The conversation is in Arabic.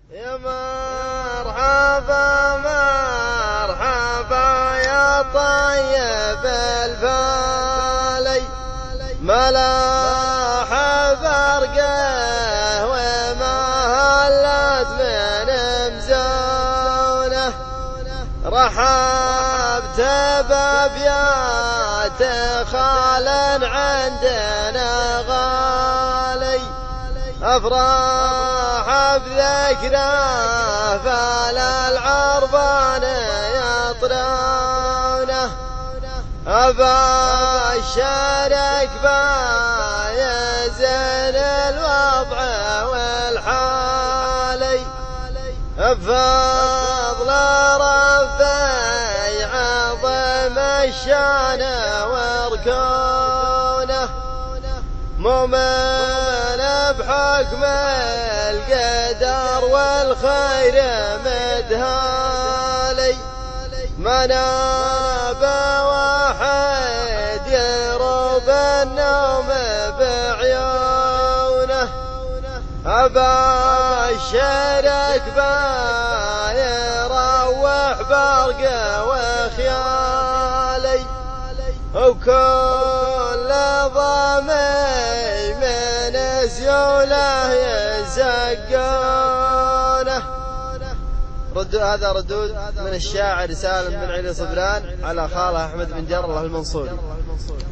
يا مرحبا مرحبا يا طيب الفالي، ملاح برقه وما هلت من مزونه، رحبت بأبيات خال عندنا غالي، أفراح بذكره فلا العربان يطرونه، أبشرك بايزن الوضع والحالي، بفضل ربي عظم الشان واركونه، مؤمن بحكم القدر والخير مدهالي، مناب واحد يروب النوم بعيونه، أبشرك يروح برقه وخيالي، وكل ضمي من زيوله يزقونه. هذا ردود من الشاعر سالم بن علي صبران على خاله أحمد بن جر الله المنصوري.